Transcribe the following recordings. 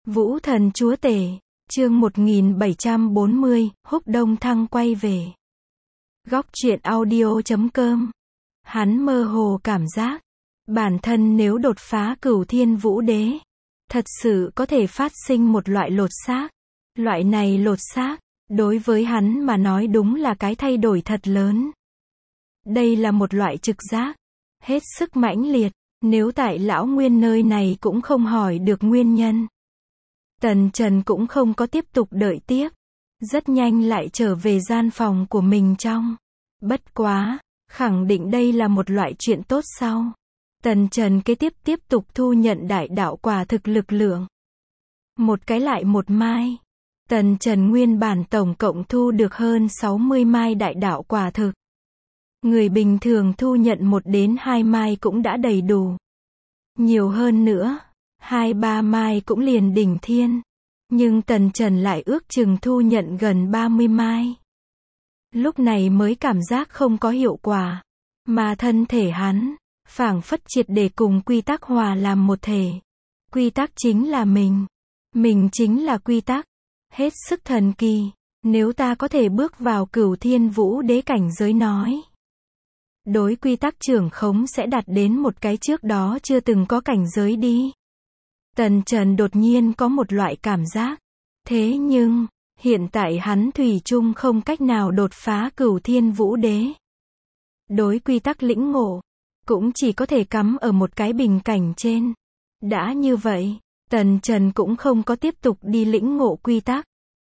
Vũ thần chúa tể, chương 1740, Húc Đông Thăng quay về. Góc truyện audio.com. Hắn mơ hồ cảm giác, bản thân nếu đột phá Cửu Thiên Vũ Đế, thật sự có thể phát sinh một loại lột xác. Loại này lột xác, đối với hắn mà nói đúng là cái thay đổi thật lớn. Đây là một loại trực giác, hết sức mãnh liệt, nếu tại lão nguyên nơi này cũng không hỏi được nguyên nhân. Tần Trần cũng không có tiếp tục đợi tiếp, rất nhanh lại trở về gian phòng của mình trong. Bất quá, khẳng định đây là một loại chuyện tốt sau. Tần Trần kế tiếp tục thu nhận đại đạo quả thực lực lượng. Một cái lại một mai. Tần Trần nguyên bản tổng cộng thu được hơn 60 mai đại đạo quả thực. Người bình thường thu nhận 1 đến 2 mai cũng đã đầy đủ. Nhiều hơn nữa, 2-3 mai cũng liền đỉnh thiên. Nhưng Tần Trần lại ước chừng thu nhận gần 30 mai. Lúc này mới cảm giác không có hiệu quả. Mà thân thể hắn, phảng phất triệt để cùng quy tắc hòa làm một thể. Quy tắc chính là mình. Mình chính là quy tắc. Hết sức thần kỳ. Nếu ta có thể bước vào Cửu Thiên Vũ Đế cảnh giới nói. Đối quy tắc trưởng khống sẽ đạt đến một cái trước đó chưa từng có cảnh giới đi. Tần Trần đột nhiên có một loại cảm giác. Thế nhưng, hiện tại hắn thủy chung không cách nào đột phá Cửu Thiên Vũ Đế. Đối quy tắc lĩnh ngộ, cũng chỉ có thể cắm ở một cái bình cảnh trên. Đã như vậy, Tần Trần cũng không có tiếp tục đi lĩnh ngộ quy tắc.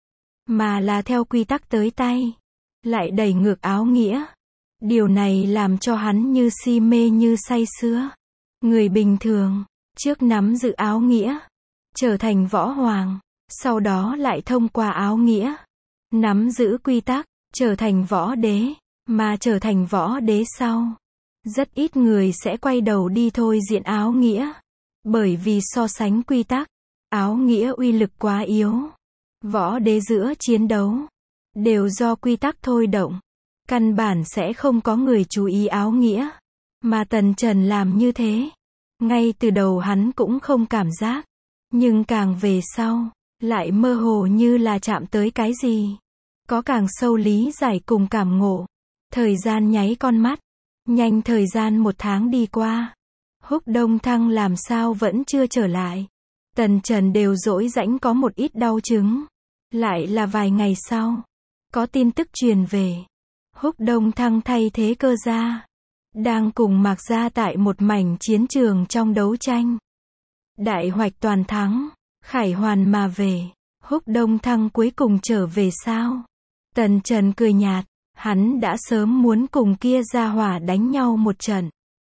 Mà là theo quy tắc tới tay. Lại đẩy ngược áo nghĩa. Điều này làm cho hắn như si mê như say sưa. Người bình thường, trước nắm giữ áo nghĩa, trở thành võ hoàng, sau đó lại thông qua áo nghĩa, nắm giữ quy tắc, trở thành võ đế, mà trở thành võ đế sau. Rất ít người sẽ quay đầu đi thôi diễn áo nghĩa. Bởi vì so sánh quy tắc, áo nghĩa uy lực quá yếu. Võ đế giữa chiến đấu, đều do quy tắc thôi động. Căn bản sẽ không có người chú ý áo nghĩa. Mà Tần Trần làm như thế. Ngay từ đầu hắn cũng không cảm giác. Nhưng càng về sau, lại mơ hồ như là chạm tới cái gì. Có càng sâu lý giải cùng cảm ngộ. Thời gian nháy con mắt. Nhanh thời gian 1 tháng đi qua. Húc Đông Thăng làm sao vẫn chưa trở lại. Tần Trần đều dỗi rãnh có một ít đau chứng. Lại là vài ngày sau. Có tin tức truyền về. Húc Đông Thăng thay thế Cơ Gia. Đang cùng Mạc Gia tại một mảnh chiến trường trong đấu tranh. Đại hoạch toàn thắng. Khải hoàn mà về. Húc Đông Thăng cuối cùng trở về sao? Tần Trần cười nhạt. Hắn đã sớm muốn cùng kia gia hỏa đánh nhau một trận.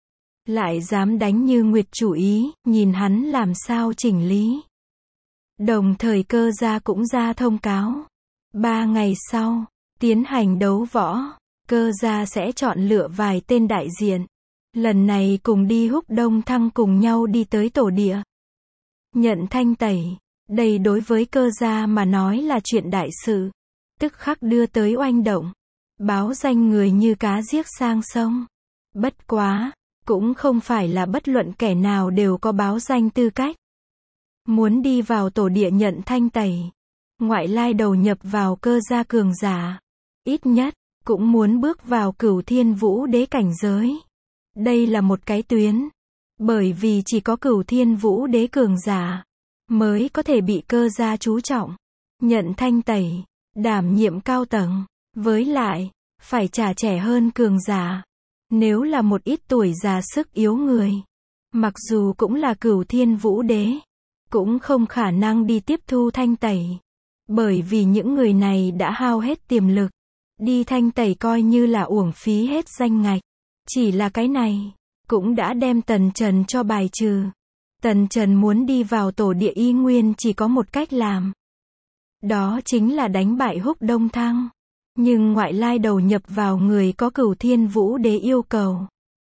Lại dám đánh như Nguyệt chủ ý, nhìn hắn làm sao chỉnh lý. Đồng thời Cơ Gia cũng ra thông cáo. 3 ngày sau, tiến hành đấu võ. Cơ Gia sẽ chọn lựa vài tên đại diện. Lần này cùng đi Húc Đông Thăng cùng nhau đi tới tổ địa. Nhận thanh tẩy. Đây đối với Cơ Gia mà nói là chuyện đại sự. Tức khắc đưa tới oanh động. Báo danh người như cá giết sang sông. Bất quá, cũng không phải là bất luận kẻ nào đều có báo danh tư cách. Muốn đi vào tổ địa nhận thanh tẩy. Ngoại lai đầu nhập vào Cơ Gia cường giả. Ít nhất, cũng muốn bước vào Cửu Thiên Vũ Đế cảnh giới. Đây là một cái tuyến. Bởi vì chỉ có Cửu Thiên Vũ Đế cường giả, mới có thể bị Cơ Gia chú trọng. Nhận thanh tẩy, đảm nhiệm cao tầng. Với lại, phải trả trẻ hơn cường giả. Nếu là một ít tuổi già sức yếu người, mặc dù cũng là Cửu Thiên Vũ Đế, cũng không khả năng đi tiếp thu thanh tẩy. Bởi vì những người này đã hao hết tiềm lực. Đi thanh tẩy coi như là uổng phí hết danh ngạch. Chỉ là cái này, cũng đã đem Tần Trần cho bài trừ. Tần Trần muốn đi vào tổ địa y nguyên chỉ có một cách làm. Đó chính là đánh bại Húc Đông Thăng. Nhưng ngoại lai đầu nhập vào người có Cửu Thiên Vũ Đế yêu cầu.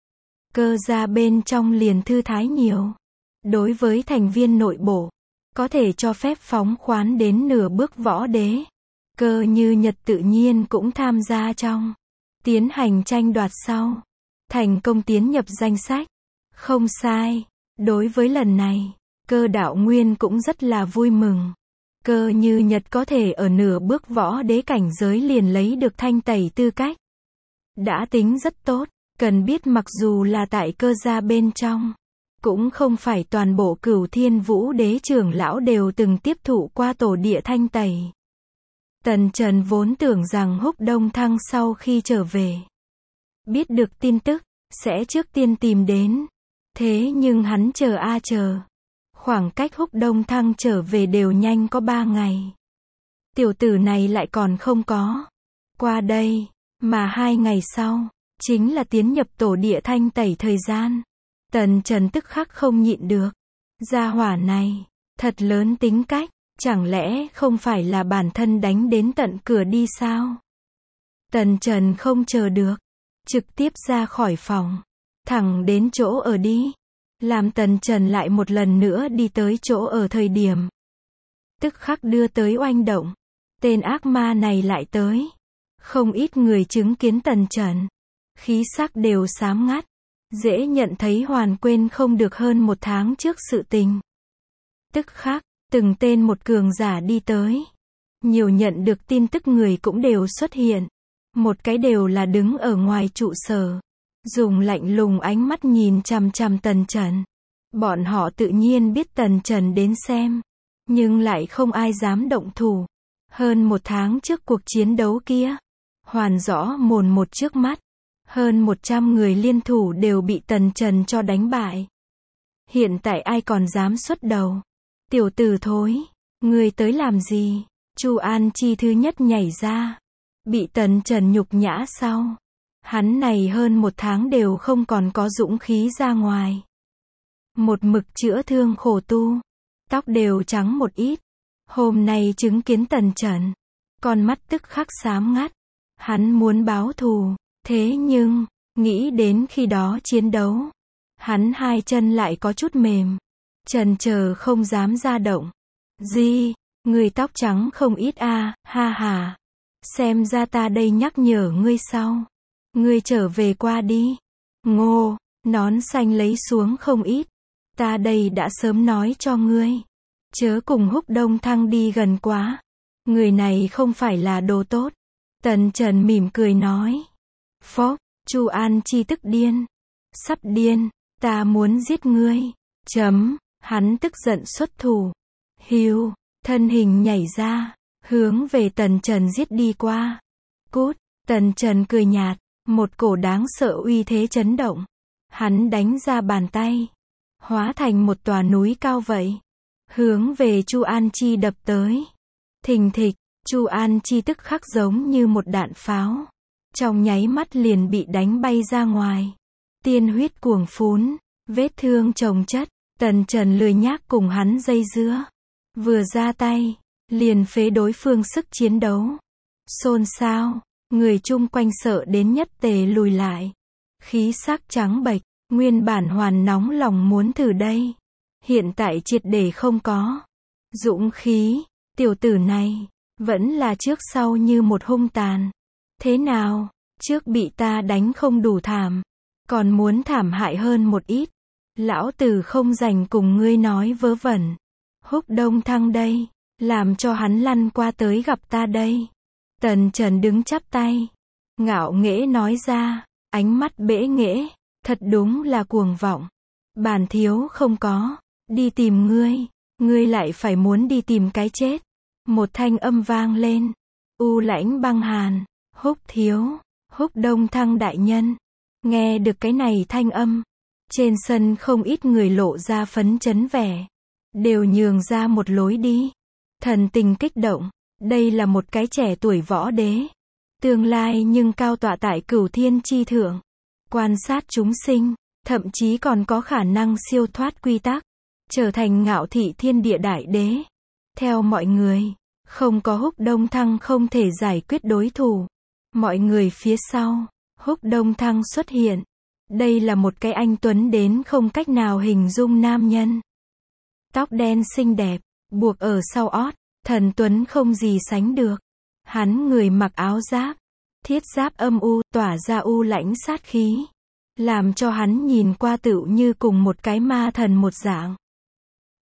Cơ Gia bên trong liền thư thái nhiều. Đối với thành viên nội bộ, có thể cho phép phóng khoán đến nửa bước võ đế. Cơ Như Nhật tự nhiên cũng tham gia trong. Tiến hành tranh đoạt sau. Thành công tiến nhập danh sách. Không sai. Đối với lần này, Cơ Đạo Nguyên cũng rất là vui mừng. Cơ Như Nhật có thể ở nửa bước võ đế cảnh giới liền lấy được thanh tẩy tư cách. Đã tính rất tốt, cần biết mặc dù là tại cơ gia bên trong, cũng không phải toàn bộ Cửu Thiên Vũ Đế trưởng lão đều từng tiếp thụ qua tổ địa thanh tẩy. Tần Trần vốn tưởng rằng Húc Đông Thăng sau khi trở về, biết được tin tức, sẽ trước tiên tìm đến. Thế nhưng hắn chờ a chờ. Khoảng cách Húc Đông Thăng trở về đều nhanh có 3 ngày. Tiểu tử này lại còn không có qua đây, mà 2 ngày sau, chính là tiến nhập tổ địa thanh tẩy thời gian. Tần Trần tức khắc không nhịn được. Gia hỏa này, thật lớn tính cách, chẳng lẽ không phải là bản thân đánh đến tận cửa đi sao? Tần Trần không chờ được, trực tiếp ra khỏi phòng, thẳng đến chỗ ở đi. Làm Tần Trần lại một lần nữa đi tới chỗ ở thời điểm, tức khắc đưa tới oanh động. Tên ác ma này lại tới. Không ít người chứng kiến Tần Trần, khí sắc đều xám ngắt, dễ nhận thấy hoàn quên không được hơn 1 tháng trước sự tình. Tức khắc, từng tên một cường giả đi tới. Nhiều nhận được tin tức người cũng đều xuất hiện. Một cái đều là đứng ở ngoài trụ sở, dùng lạnh lùng ánh mắt nhìn chằm chằm Tần Trần. Bọn họ tự nhiên biết Tần Trần đến xem, nhưng lại không ai dám động thủ. Hơn 1 tháng trước cuộc chiến đấu kia, hoàn rõ mồn một trước mắt. Hơn 100 người liên thủ đều bị Tần Trần cho đánh bại. Hiện tại ai còn dám xuất đầu? Tiểu tử thối, người tới làm gì? Chu An Chi thứ nhất nhảy ra. Bị Tần Trần nhục nhã sau, hắn này hơn 1 tháng đều không còn có dũng khí ra ngoài. Một mực chữa thương khổ tu, tóc đều trắng một ít. Hôm nay chứng kiến Tần Trần, con mắt tức khắc xám ngắt. Hắn muốn báo thù, thế nhưng, nghĩ đến khi đó chiến đấu, hắn 2 chân lại có chút mềm, chần chờ không dám ra động. Gì, người tóc trắng không ít a, ha ha. Xem ra ta đây nhắc nhở ngươi sau. Ngươi trở về qua đi. Ngô, nón xanh lấy xuống không ít. Ta đây đã sớm nói cho ngươi. Chớ cùng Húc Đông Thăng đi gần quá. Người này không phải là đồ tốt. Tần Trần mỉm cười nói. Phốc, Chu An Chi tức điên. Sắp điên, ta muốn giết ngươi. Hắn tức giận xuất thủ. Hiu, thân hình nhảy ra, hướng về Tần Trần giết đi qua. Cút, Tần Trần cười nhạt, một cổ đáng sợ uy thế chấn động. Hắn đánh ra bàn tay, hóa thành một tòa núi cao vậy, hướng về Chu An Chi đập tới. Thình thịch, Chu An Chi tức khắc giống như một đạn pháo, trong nháy mắt liền bị đánh bay ra ngoài. Tiên huyết cuồng phún, vết thương chồng chất. Tần Trần lười nhác cùng hắn dây dưa, vừa ra tay, liền phế đối phương sức chiến đấu. Xôn xao, người chung quanh sợ đến nhất tề lùi lại. Khí sắc trắng bệch, nguyên bản hoàn nóng lòng muốn thử đây, hiện tại triệt để không có. Dũng khí, tiểu tử này, vẫn là trước sau như một hung tàn. Thế nào, trước bị ta đánh không đủ thảm, còn muốn thảm hại hơn một ít. Lão tử không rảnh cùng ngươi nói vớ vẩn. Húc Đông Thăng đây, làm cho hắn lăn qua tới gặp ta đây. Tần Trần đứng chắp tay, ngạo nghễ nói ra, ánh mắt bẽ nghễ, thật đúng là cuồng vọng. Bản thiếu không có, đi tìm ngươi lại phải muốn đi tìm cái chết. Một thanh âm vang lên, u lãnh băng hàn, Húc thiếu, Húc Đông Thăng đại nhân. Nghe được cái này thanh âm, trên sân không ít người lộ ra phấn chấn vẻ, đều nhường ra một lối đi. Thần tình kích động, đây là một cái trẻ tuổi võ đế, tương lai nhưng cao tọa tại Cửu Thiên chi thượng, quan sát chúng sinh, thậm chí còn có khả năng siêu thoát quy tắc, trở thành ngạo thị thiên địa đại đế. Theo mọi người, không có Húc Đông Thăng không thể giải quyết đối thủ. Mọi người phía sau, Húc Đông Thăng xuất hiện. Đây là một cái anh tuấn đến không cách nào hình dung nam nhân. Tóc đen xinh đẹp, buộc ở sau ót, thần tuấn không gì sánh được. Hắn người mặc áo giáp, thiết giáp âm u, tỏa ra u lãnh sát khí, làm cho hắn nhìn qua tựu như cùng một cái ma thần một dạng.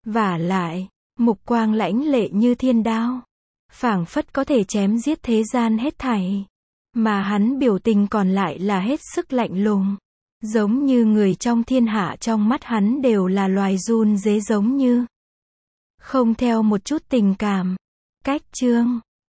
Vả lại, mục quang lãnh lệ như thiên đao, phảng phất có thể chém giết thế gian hết thảy. Mà hắn biểu tình còn lại là hết sức lạnh lùng. Giống như người trong thiên hạ trong mắt hắn đều là loài run rế giống như. Không theo một chút tình cảm. Cách chương